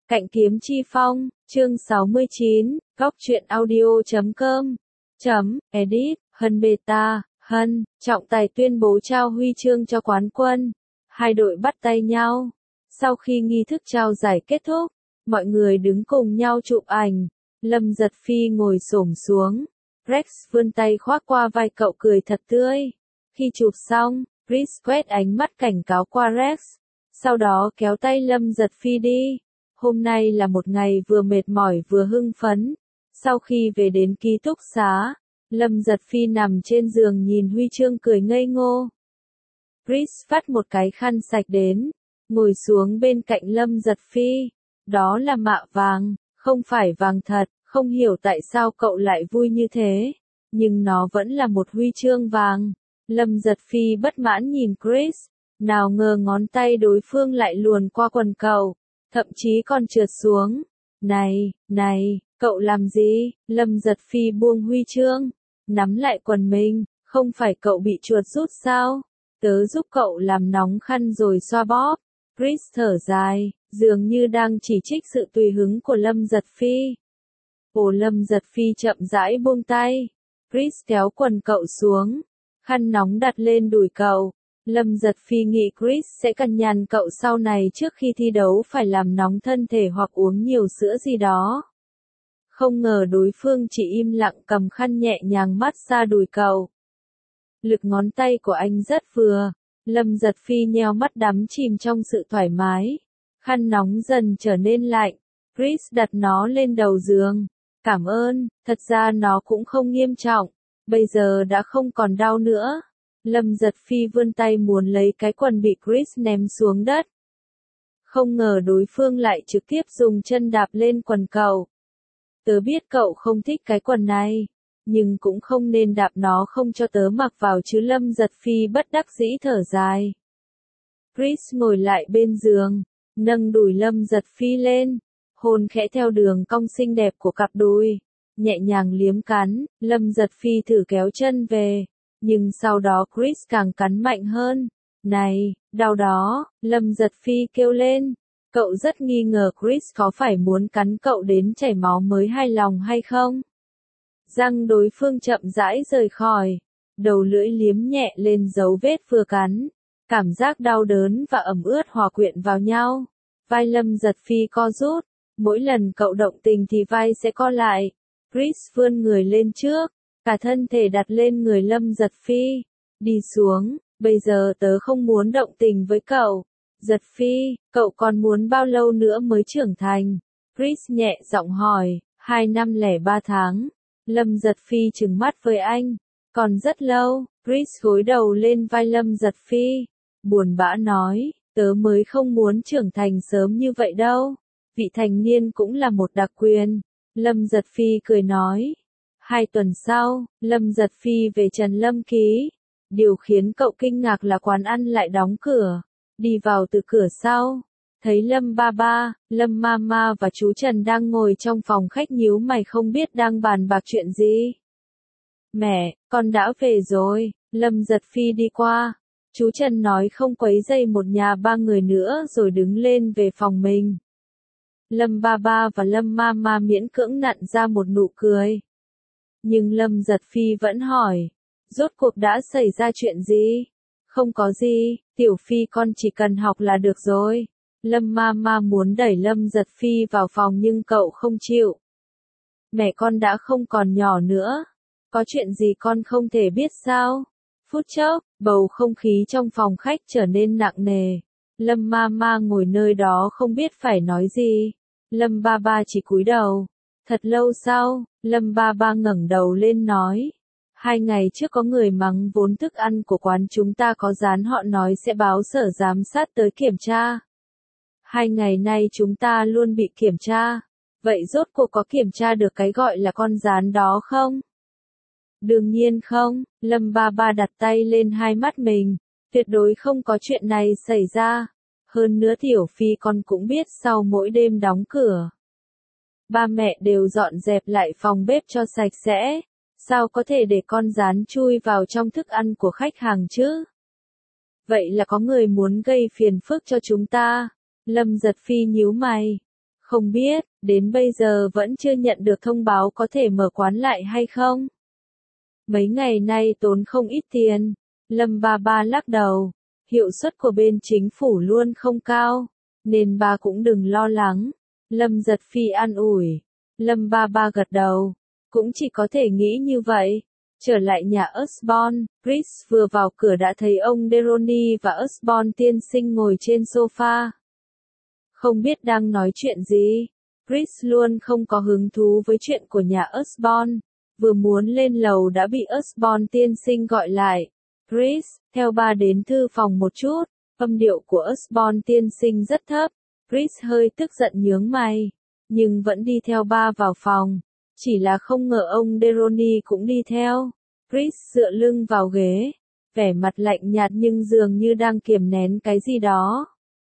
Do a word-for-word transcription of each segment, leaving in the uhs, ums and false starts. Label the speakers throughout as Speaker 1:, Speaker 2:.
Speaker 1: Cạnh kiếm chi phong, chương sáu mươi chín, góc truyện audio chấm com, chấm, edit, Hân beta, Hân, trọng tài tuyên bố trao huy chương cho quán quân. Hai đội bắt tay nhau. Sau khi nghi thức trao giải kết thúc, mọi người đứng cùng nhau chụp ảnh. Lâm Giật Phi ngồi xổm xuống. Rex vươn tay khoác qua vai cậu cười thật tươi. Khi chụp xong, Chris quét ánh mắt cảnh cáo qua Rex. Sau đó kéo tay Lâm Giật Phi đi. Hôm nay là một ngày vừa mệt mỏi vừa hưng phấn. Sau khi về đến ký túc xá, Lâm Giật Phi nằm trên giường nhìn huy chương cười ngây ngô. Chris vắt một cái khăn sạch đến, ngồi xuống bên cạnh Lâm Giật Phi. Đó là mạ vàng, không phải vàng thật, không hiểu tại sao cậu lại vui như thế. Nhưng nó vẫn là một huy chương vàng. Lâm Giật Phi bất mãn nhìn Chris, nào ngờ ngón tay đối phương lại luồn qua quần cậu, thậm chí còn trượt xuống. Này, này, cậu làm gì? Lâm Giật Phi buông huy chương, nắm lại quần mình, không phải cậu bị chuột rút sao? Tớ giúp cậu làm nóng khăn rồi xoa bóp. Chris thở dài, dường như đang chỉ trích sự tùy hứng của Lâm Giật Phi. Ồ, Lâm Giật Phi chậm rãi buông tay. Chris kéo quần cậu xuống, khăn nóng đặt lên đùi cậu. Lâm Giật Phi nghĩ Chris sẽ cằn nhằn cậu sau này trước khi thi đấu phải làm nóng thân thể hoặc uống nhiều sữa gì đó. Không ngờ đối phương chỉ im lặng cầm khăn nhẹ nhàng massage đùi cậu. Lực ngón tay của anh rất vừa. Lâm Giật Phi nheo mắt đắm chìm trong sự thoải mái. Khăn nóng dần trở nên lạnh. Chris đặt nó lên đầu giường. Cảm ơn, thật ra nó cũng không nghiêm trọng. Bây giờ đã không còn đau nữa. Lâm Giật Phi vươn tay muốn lấy cái quần bị Chris ném xuống đất. Không ngờ đối phương lại trực tiếp dùng chân đạp lên quần cậu. Tớ biết cậu không thích cái quần này, nhưng cũng không nên đạp nó không cho tớ mặc vào chứ. Lâm Giật Phi bất đắc dĩ thở dài. Chris ngồi lại bên giường, nâng đùi Lâm Giật Phi lên, hôn khẽ theo đường cong xinh đẹp của cặp đùi, nhẹ nhàng liếm cắn. Lâm Giật Phi thử kéo chân về, nhưng sau đó Chris càng cắn mạnh hơn. Này, đau đó, Lâm Giật Phi kêu lên. Cậu rất nghi ngờ Chris có phải muốn cắn cậu đến chảy máu mới hài lòng hay không. Răng đối phương chậm rãi rời khỏi, đầu lưỡi liếm nhẹ lên dấu vết vừa cắn. Cảm giác đau đớn và ẩm ướt hòa quyện vào nhau. Vai Lâm Giật Phi co rút, mỗi lần cậu động tình thì vai sẽ co lại. Chris vươn người lên trước, cả thân thể đặt lên người Lâm Giật Phi. Đi xuống, bây giờ tớ không muốn động tình với cậu. Giật Phi, cậu còn muốn bao lâu nữa mới trưởng thành? Chris nhẹ giọng hỏi. Hai năm lẻ ba tháng. Lâm Giật Phi trừng mắt với anh. Còn rất lâu. Chris gối đầu lên vai Lâm Giật Phi, buồn bã nói, tớ mới không muốn trưởng thành sớm như vậy đâu. Vị thành niên cũng là một đặc quyền. Lâm Giật Phi cười nói. Hai tuần sau, Lâm Giật Phi về Trần Lâm Ký. Điều khiến cậu kinh ngạc là quán ăn lại đóng cửa. Đi vào từ cửa sau, thấy Lâm ba ba, Lâm mama và chú Trần đang ngồi trong phòng khách nhíu mày không biết đang bàn bạc chuyện gì. Mẹ, con đã về rồi. Lâm Giật Phi đi qua. Chú Trần nói không quấy rầy một nhà ba người nữa rồi đứng lên về phòng mình. Lâm ba ba và Lâm mama miễn cưỡng nặn ra một nụ cười. Nhưng Lâm Giật Phi vẫn hỏi, rốt cuộc đã xảy ra chuyện gì? Không có gì, Tiểu Phi con chỉ cần học là được rồi. Lâm mama muốn đẩy Lâm Giật Phi vào phòng nhưng cậu không chịu. Mẹ con đã không còn nhỏ nữa. Có chuyện gì con không thể biết sao? Phút chốc, bầu không khí trong phòng khách trở nên nặng nề. Lâm mama ngồi nơi đó không biết phải nói gì. Lâm ba ba chỉ cúi đầu. Thật lâu sau, Lâm ba ba ngẩng đầu lên nói. Hai ngày trước có người mắng vốn thức ăn của quán chúng ta có rán, họ nói sẽ báo sở giám sát tới kiểm tra. Hai ngày nay chúng ta luôn bị kiểm tra. Vậy rốt cuộc có kiểm tra được cái gọi là con rán đó không? Đương nhiên không. Lâm ba ba đặt tay lên hai mắt mình. Tuyệt đối không có chuyện này xảy ra. Hơn nữa Tiểu Phi con cũng biết sau mỗi đêm đóng cửa, ba mẹ đều dọn dẹp lại phòng bếp cho sạch sẽ. Sao có thể để con rán chui vào trong thức ăn của khách hàng chứ? Vậy là có người muốn gây phiền phức cho chúng ta. Lâm Giật Phi nhíu mày. Không biết, đến bây giờ vẫn chưa nhận được thông báo có thể mở quán lại hay không? Mấy ngày nay tốn không ít tiền. Lâm Ba Ba lắc đầu. Hiệu suất của bên chính phủ luôn không cao, nên ba cũng đừng lo lắng. Lâm Giật Phi an ủi. Lâm Ba Ba gật đầu. Cũng chỉ có thể nghĩ như vậy. Trở lại nhà Osborne, Chris vừa vào cửa đã thấy ông Deroni và Osborne tiên sinh ngồi trên sofa. Không biết đang nói chuyện gì. Chris luôn không có hứng thú với chuyện của nhà Osborne. Vừa muốn lên lầu đã bị Osborne tiên sinh gọi lại. Chris, theo ba đến thư phòng một chút. Âm điệu của Osborne tiên sinh rất thấp. Chris hơi tức giận nhướng mày, nhưng vẫn đi theo ba vào phòng. Chỉ là không ngờ ông Deroni cũng đi theo. Chris dựa lưng vào ghế, vẻ mặt lạnh nhạt nhưng dường như đang kiềm nén cái gì đó.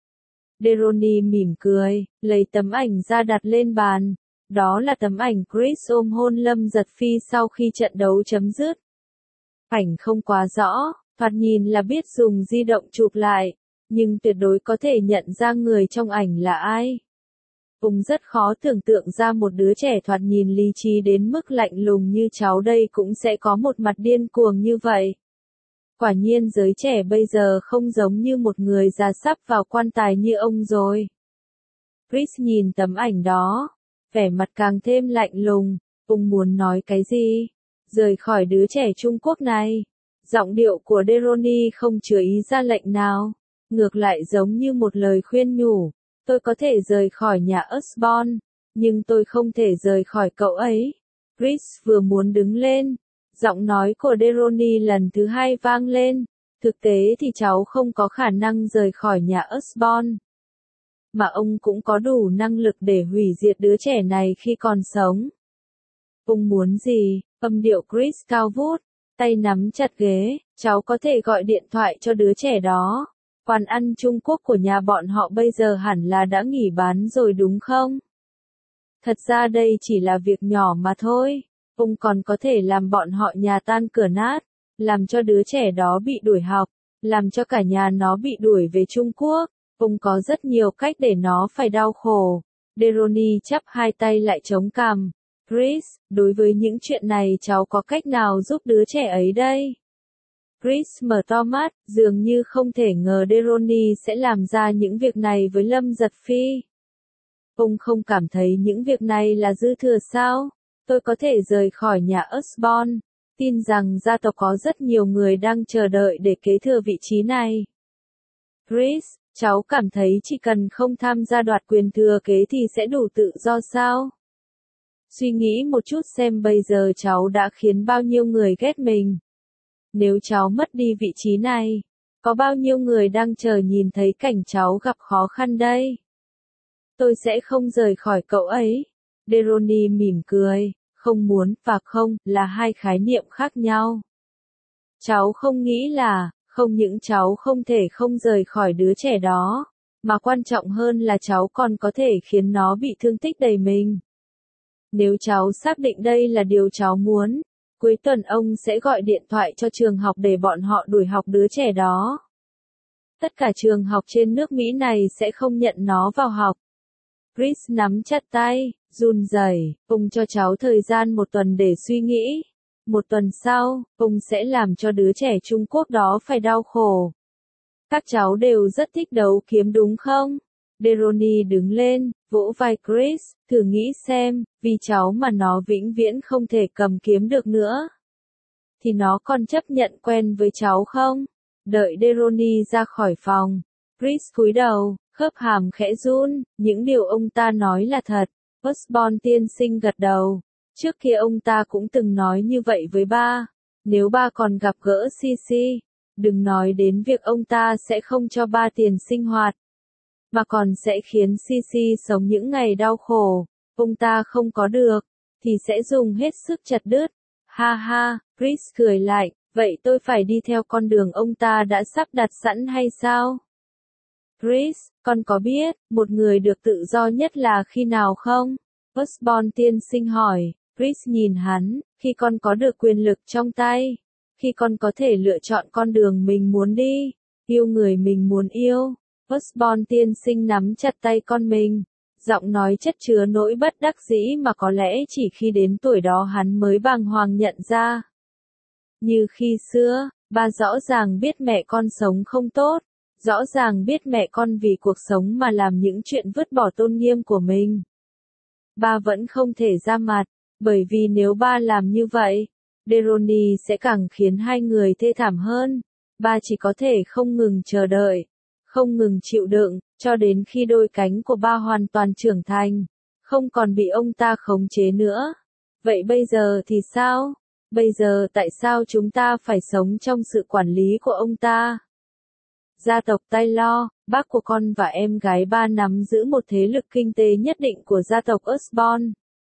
Speaker 1: Deroni mỉm cười, lấy tấm ảnh ra đặt lên bàn. Đó là tấm ảnh Chris ôm hôn Lâm Giật Phi sau khi trận đấu chấm dứt. Ảnh không quá rõ, thoạt nhìn là biết dùng di động chụp lại, nhưng tuyệt đối có thể nhận ra người trong ảnh là ai. Ông rất khó tưởng tượng ra một đứa trẻ thoạt nhìn lý trí đến mức lạnh lùng như cháu đây cũng sẽ có một mặt điên cuồng như vậy. Quả nhiên giới trẻ bây giờ không giống như một người già sắp vào quan tài như ông rồi. Chris nhìn tấm ảnh đó, vẻ mặt càng thêm lạnh lùng. Ông muốn nói cái gì? Rời khỏi đứa trẻ Trung Quốc này. Giọng điệu của Deroni không chứa ý ra lệnh nào, ngược lại giống như một lời khuyên nhủ. Tôi có thể rời khỏi nhà Osborne, nhưng tôi không thể rời khỏi cậu ấy. Chris vừa muốn đứng lên, giọng nói của Deroni lần thứ hai vang lên. Thực tế thì cháu không có khả năng rời khỏi nhà Osborne. Mà ông cũng có đủ năng lực để hủy diệt đứa trẻ này khi còn sống. Ông muốn gì? Âm điệu Chris cao vút, tay nắm chặt ghế. Cháu có thể gọi điện thoại cho đứa trẻ đó. Quán ăn Trung Quốc của nhà bọn họ bây giờ hẳn là đã nghỉ bán rồi đúng không? Thật ra đây chỉ là việc nhỏ mà thôi. Ông còn có thể làm bọn họ nhà tan cửa nát, làm cho đứa trẻ đó bị đuổi học, làm cho cả nhà nó bị đuổi về Trung Quốc. Ông có rất nhiều cách để nó phải đau khổ. Deroni chắp hai tay lại chống cằm. Chris, đối với những chuyện này cháu có cách nào giúp đứa trẻ ấy đây? Chris mở to mắt, dường như không thể ngờ Deroni sẽ làm ra những việc này với Lâm Giật Phi. Ông không cảm thấy những việc này là dư thừa sao? Tôi có thể rời khỏi nhà Osborne, tin rằng gia tộc có rất nhiều người đang chờ đợi để kế thừa vị trí này. Chris, cháu cảm thấy chỉ cần không tham gia đoạt quyền thừa kế thì sẽ đủ tự do sao? Suy nghĩ một chút xem bây giờ cháu đã khiến bao nhiêu người ghét mình. Nếu cháu mất đi vị trí này, có bao nhiêu người đang chờ nhìn thấy cảnh cháu gặp khó khăn đây? Tôi sẽ không rời khỏi cậu ấy. Deroni mỉm cười, không muốn và không là hai khái niệm khác nhau. Cháu không nghĩ là, không những cháu không thể không rời khỏi đứa trẻ đó, mà quan trọng hơn là cháu còn có thể khiến nó bị thương tích đầy mình. Nếu cháu xác định đây là điều cháu muốn, cuối tuần ông sẽ gọi điện thoại cho trường học để bọn họ đuổi học đứa trẻ đó. Tất cả trường học trên nước Mỹ này sẽ không nhận nó vào học. Chris nắm chặt tay, run rẩy. Ông cho cháu thời gian một tuần để suy nghĩ. Một tuần sau, ông sẽ làm cho đứa trẻ Trung Quốc đó phải đau khổ. Các cháu đều rất thích đấu kiếm đúng không? Deroni đứng lên, vỗ vai Chris, thử nghĩ xem, vì cháu mà nó vĩnh viễn không thể cầm kiếm được nữa. Thì nó còn chấp nhận quen với cháu không? Đợi Deroni ra khỏi phòng, Chris cúi đầu, khớp hàm khẽ run, những điều ông ta nói là thật. Osborne tiên sinh gật đầu. Trước kia ông ta cũng từng nói như vậy với ba. Nếu ba còn gặp gỡ Sisi, đừng nói đến việc ông ta sẽ không cho ba tiền sinh hoạt, mà còn sẽ khiến Sisi sống những ngày đau khổ. Ông ta không có được, thì sẽ dùng hết sức chặt đứt. Ha ha, Chris cười lại, vậy tôi phải đi theo con đường ông ta đã sắp đặt sẵn hay sao? Chris, con có biết, một người được tự do nhất là khi nào không? Osborne tiên sinh hỏi. Chris nhìn hắn, khi con có được quyền lực trong tay, khi con có thể lựa chọn con đường mình muốn đi, yêu người mình muốn yêu. Osborne tiên sinh nắm chặt tay con mình, Giọng nói chất chứa nỗi bất đắc dĩ mà có lẽ chỉ khi đến tuổi đó hắn mới bàng hoàng nhận ra. Như khi xưa, ba rõ ràng biết mẹ con sống không tốt, rõ ràng biết mẹ con vì cuộc sống mà làm những chuyện vứt bỏ tôn nghiêm của mình. Ba vẫn không thể ra mặt, bởi vì nếu ba làm như vậy, Deroney sẽ càng khiến hai người thê thảm hơn. Ba chỉ có thể không ngừng chờ đợi, không ngừng chịu đựng, cho đến khi đôi cánh của ba hoàn toàn trưởng thành, không còn bị ông ta khống chế nữa. Vậy bây giờ thì sao? Bây giờ tại sao chúng ta phải sống trong sự quản lý của ông ta? Gia tộc Taylor, bác của con và em gái ba nắm giữ một thế lực kinh tế nhất định của gia tộc Osborne.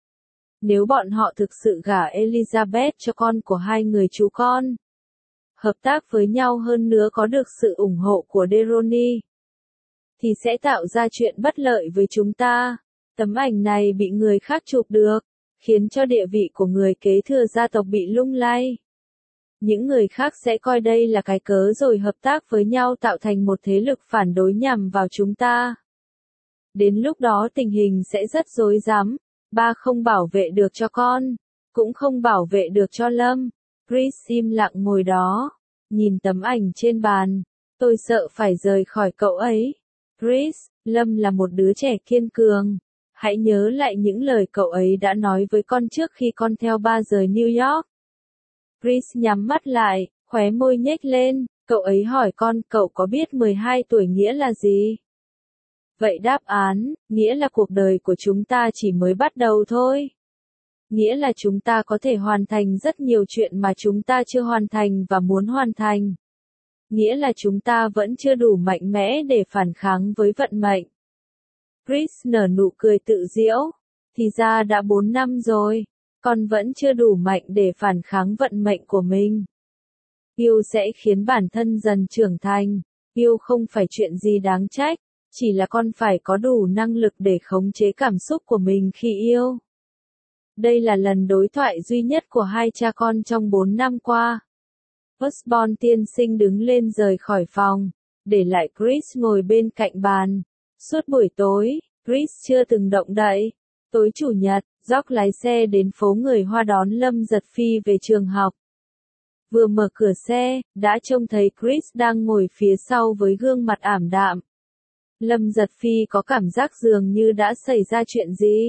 Speaker 1: Nếu bọn họ thực sự gả Elizabeth cho con của hai người chú con, hợp tác với nhau hơn nữa có được sự ủng hộ của Deroney, thì sẽ tạo ra chuyện bất lợi với chúng ta. Tấm ảnh này bị người khác chụp được, khiến cho địa vị của người kế thừa gia tộc bị lung lay. Những người khác sẽ coi đây là cái cớ rồi hợp tác với nhau tạo thành một thế lực phản đối nhằm vào chúng ta. Đến lúc đó tình hình sẽ rất rối rắm. Ba không bảo vệ được cho con, cũng không bảo vệ được cho Lâm. Chris im lặng ngồi đó, nhìn tấm ảnh trên bàn. Tôi sợ phải rời khỏi cậu ấy. Chris, Lâm là một đứa trẻ kiên cường. Hãy nhớ lại những lời cậu ấy đã nói với con trước khi con theo ba rời New York. Chris nhắm mắt lại, khóe môi nhếch lên. Cậu ấy hỏi con, cậu có biết mười hai tuổi nghĩa là gì? Vậy đáp án, nghĩa là cuộc đời của chúng ta chỉ mới bắt đầu thôi. Nghĩa là chúng ta có thể hoàn thành rất nhiều chuyện mà chúng ta chưa hoàn thành và muốn hoàn thành. Nghĩa là chúng ta vẫn chưa đủ mạnh mẽ để phản kháng với vận mệnh. Chris nở nụ cười tự giễu. Thì ra đã bốn năm rồi, con vẫn chưa đủ mạnh để phản kháng vận mệnh của mình. Yêu sẽ khiến bản thân dần trưởng thành. Yêu không phải chuyện gì đáng trách. Chỉ là con phải có đủ năng lực để khống chế cảm xúc của mình khi yêu. Đây là lần đối thoại duy nhất của hai cha con trong bốn năm qua. Osborne tiên sinh đứng lên rời khỏi phòng, để lại Chris ngồi bên cạnh bàn. Suốt buổi tối, Chris chưa từng động đậy. Tối chủ nhật, George lái xe đến phố Người Hoa đón Lâm Giật Phi về trường học. Vừa mở cửa xe, đã trông thấy Chris đang ngồi phía sau với gương mặt ảm đạm. Lâm Giật Phi có cảm giác dường như đã xảy ra chuyện gì.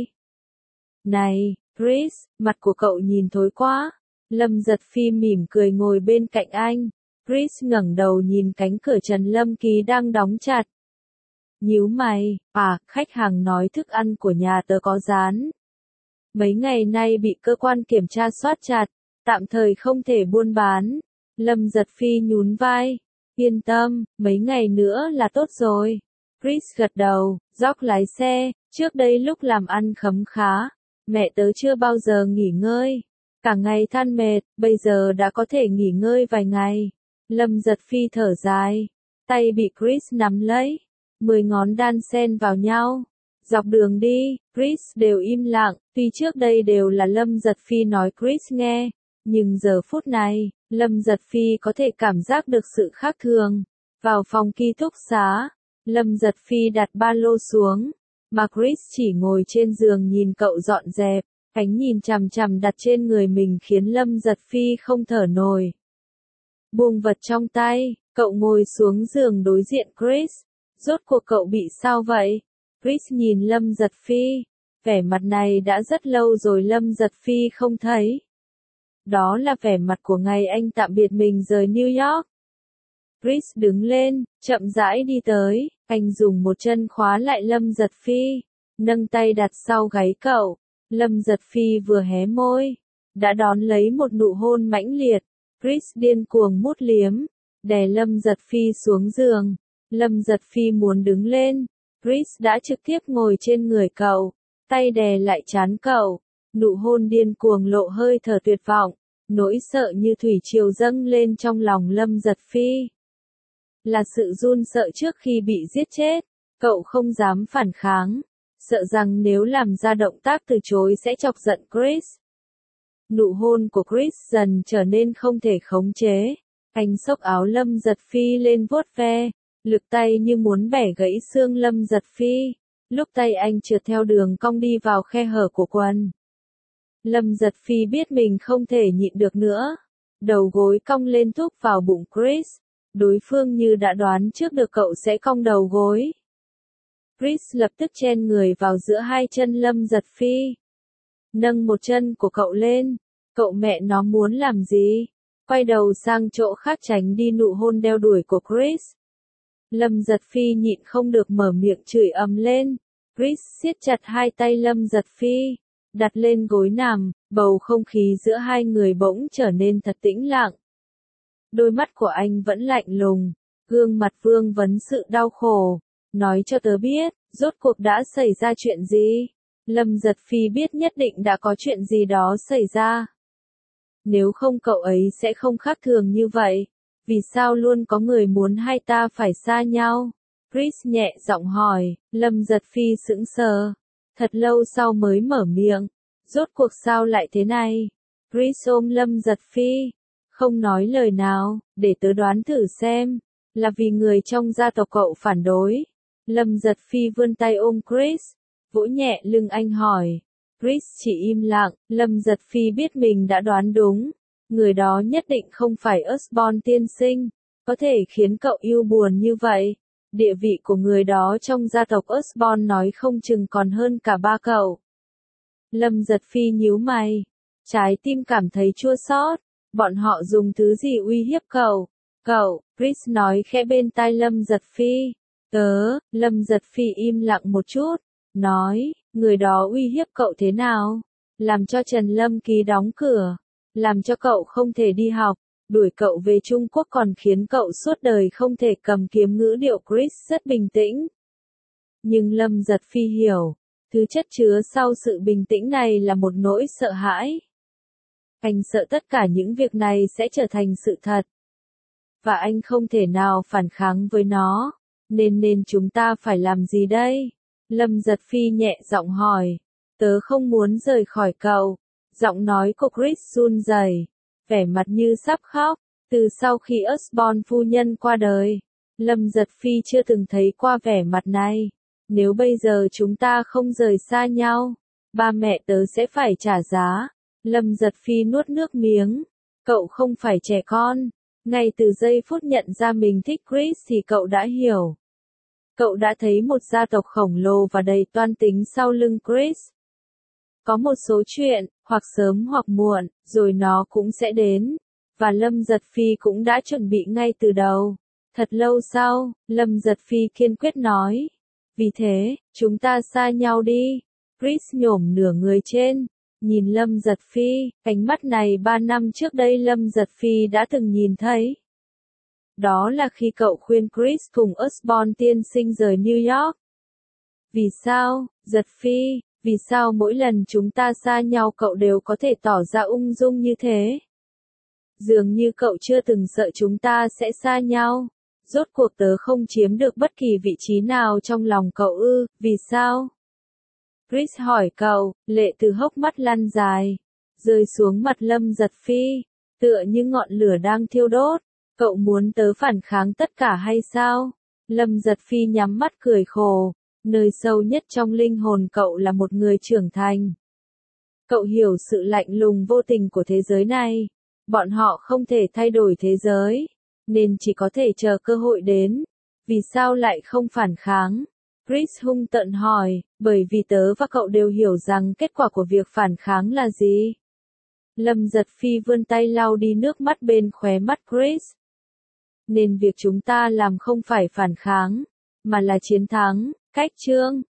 Speaker 1: Này, Chris, mặt của cậu nhìn thối quá. Lâm Giật Phi mỉm cười ngồi bên cạnh anh. Chris ngẩng đầu nhìn cánh cửa Trần Lâm Ký đang đóng chặt. Nhíu mày, à, khách hàng nói thức ăn của nhà tớ có rán. Mấy ngày nay bị cơ quan kiểm tra soát chặt, tạm thời không thể buôn bán. Lâm Giật Phi nhún vai. Yên tâm, mấy ngày nữa là tốt rồi. Chris gật đầu, George lái xe. Trước đây lúc làm ăn khấm khá, mẹ tớ chưa bao giờ nghỉ ngơi. Cả ngày than mệt, bây giờ đã có thể nghỉ ngơi vài ngày. Lâm Giật Phi thở dài. Tay bị Chris nắm lấy. Mười ngón đan xen vào nhau. Dọc đường đi, Chris đều im lặng. Tuy trước đây đều là Lâm Giật Phi nói Chris nghe. Nhưng giờ phút này, Lâm Giật Phi có thể cảm giác được sự khác thường. Vào phòng ký túc xá, Lâm Giật Phi đặt ba lô xuống, mà Chris chỉ ngồi trên giường nhìn cậu dọn dẹp. Ánh nhìn chằm chằm đặt trên người mình khiến Lâm Giật Phi không thở nổi. Buông vật trong tay, cậu ngồi xuống giường đối diện Chris. Rốt cuộc cậu bị sao vậy? Chris nhìn Lâm Giật Phi. Vẻ mặt này đã rất lâu rồi Lâm Giật Phi không thấy. Đó là vẻ mặt của ngày anh tạm biệt mình rời New York. Chris đứng lên, chậm rãi đi tới. Anh dùng một chân khóa lại Lâm Giật Phi, nâng tay đặt sau gáy cậu. Lâm Giật Phi vừa hé môi, đã đón lấy một nụ hôn mãnh liệt. Chris điên cuồng mút liếm, đè Lâm Giật Phi xuống giường. Lâm Giật Phi muốn đứng lên, Chris đã trực tiếp ngồi trên người cậu, tay đè lại trán cậu. Nụ hôn điên cuồng lộ hơi thở tuyệt vọng, nỗi sợ như thủy triều dâng lên trong lòng Lâm Giật Phi. Là sự run sợ trước khi bị giết chết, cậu không dám phản kháng, sợ rằng nếu làm ra động tác từ chối sẽ chọc giận Chris. Nụ hôn của Chris dần trở nên không thể khống chế. Anh xốc áo Lâm Giật Phi lên vuốt ve, lực tay như muốn bẻ gãy xương Lâm Giật Phi. Lúc tay anh trượt theo đường cong đi vào khe hở của quần. Lâm Giật Phi biết mình không thể nhịn được nữa. Đầu gối cong lên thúc vào bụng Chris. Đối phương như đã đoán trước được cậu sẽ cong đầu gối. Chris lập tức chen người vào giữa hai chân Lâm Giật Phi. Nâng một chân của cậu lên. Cậu mẹ nó muốn làm gì? Quay đầu sang chỗ khác tránh đi nụ hôn đeo đuổi của Chris. Lâm Giật Phi nhịn không được mở miệng chửi ầm lên. Chris siết chặt hai tay Lâm Giật Phi, đặt lên gối nằm, bầu không khí giữa hai người bỗng trở nên thật tĩnh lặng. Đôi mắt của anh vẫn lạnh lùng, gương mặt vương vấn sự đau khổ. Nói cho tớ biết, rốt cuộc đã xảy ra chuyện gì? Lâm Giật Phi biết nhất định đã có chuyện gì đó xảy ra. Nếu không cậu ấy sẽ không khác thường như vậy. Vì sao luôn có người muốn hai ta phải xa nhau? Chris nhẹ giọng hỏi. Lâm Giật Phi sững sờ. Thật lâu sau mới mở miệng. Rốt cuộc sao lại thế này? Chris ôm Lâm Giật Phi. Không nói lời nào, để tớ đoán thử xem. Là vì người trong gia tộc cậu phản đối. Lâm Giật Phi vươn tay ôm Chris. Vỗ nhẹ lưng anh hỏi. Chris chỉ im lặng. Lâm Giật Phi biết mình đã đoán đúng. Người đó nhất định không phải Osborn tiên sinh, có thể khiến cậu yêu buồn như vậy. Địa vị của người đó trong gia tộc Osborn nói không chừng còn hơn cả ba cậu. Lâm Giật Phi nhíu mày, trái tim cảm thấy chua xót. Bọn họ dùng thứ gì uy hiếp cậu? Cậu, Chris nói khẽ bên tai Lâm Giật Phi. Tớ, Lâm Giật Phi im lặng một chút, nói, người đó uy hiếp cậu thế nào? Làm cho Trần Lâm Ký đóng cửa. Làm cho cậu không thể đi học, đuổi cậu về Trung Quốc còn khiến cậu suốt đời không thể cầm kiếm ngữ điệu Chris rất bình tĩnh. Nhưng Lâm Giật Phi hiểu, thứ chất chứa sau sự bình tĩnh này là một nỗi sợ hãi. Anh sợ tất cả những việc này sẽ trở thành sự thật. Và anh không thể nào phản kháng với nó. Nên nên chúng ta phải làm gì đây? Lâm Giật Phi nhẹ giọng hỏi. Tớ không muốn rời khỏi cậu. Giọng nói của Chris run rẩy, vẻ mặt như sắp khóc. Từ sau khi Osborn phu nhân qua đời, Lâm Giật Phi chưa từng thấy qua vẻ mặt này. Nếu bây giờ chúng ta không rời xa nhau, ba mẹ tớ sẽ phải trả giá. Lâm Giật Phi nuốt nước miếng. Cậu không phải trẻ con. Ngay từ giây phút nhận ra mình thích Chris thì cậu đã hiểu. Cậu đã thấy một gia tộc khổng lồ và đầy toan tính sau lưng Chris. Có một số chuyện, hoặc sớm hoặc muộn, rồi nó cũng sẽ đến. Và Lâm Giật Phi cũng đã chuẩn bị ngay từ đầu. Thật lâu sau, Lâm Giật Phi kiên quyết nói. Vì thế, chúng ta xa nhau đi. Chris nhổm nửa người trên, nhìn Lâm Giật Phi, ánh mắt này ba năm trước đây Lâm Giật Phi đã từng nhìn thấy. Đó là khi cậu khuyên Chris cùng Osborn tiên sinh rời New York. Vì sao, Giật Phi? Vì sao mỗi lần chúng ta xa nhau cậu đều có thể tỏ ra ung dung như thế? Dường như cậu chưa từng sợ chúng ta sẽ xa nhau. Rốt cuộc tớ không chiếm được bất kỳ vị trí nào trong lòng cậu ư, vì sao? Chris hỏi cậu, lệ từ hốc mắt lăn dài, rơi xuống mặt Lâm Giật Phi, tựa như ngọn lửa đang thiêu đốt. Cậu muốn tớ phản kháng tất cả hay sao? Lâm Giật Phi nhắm mắt cười khổ. Nơi sâu nhất trong linh hồn cậu là một người trưởng thành. Cậu hiểu sự lạnh lùng vô tình của thế giới này. Bọn họ không thể thay đổi thế giới, nên chỉ có thể chờ cơ hội đến. Vì sao lại không phản kháng? Chris hung tợn hỏi, bởi vì tớ và cậu đều hiểu rằng kết quả của việc phản kháng là gì. Lâm Giật Phi vươn tay lau đi nước mắt bên khóe mắt Chris. Nên việc chúng ta làm không phải phản kháng, mà là chiến thắng. Cách chương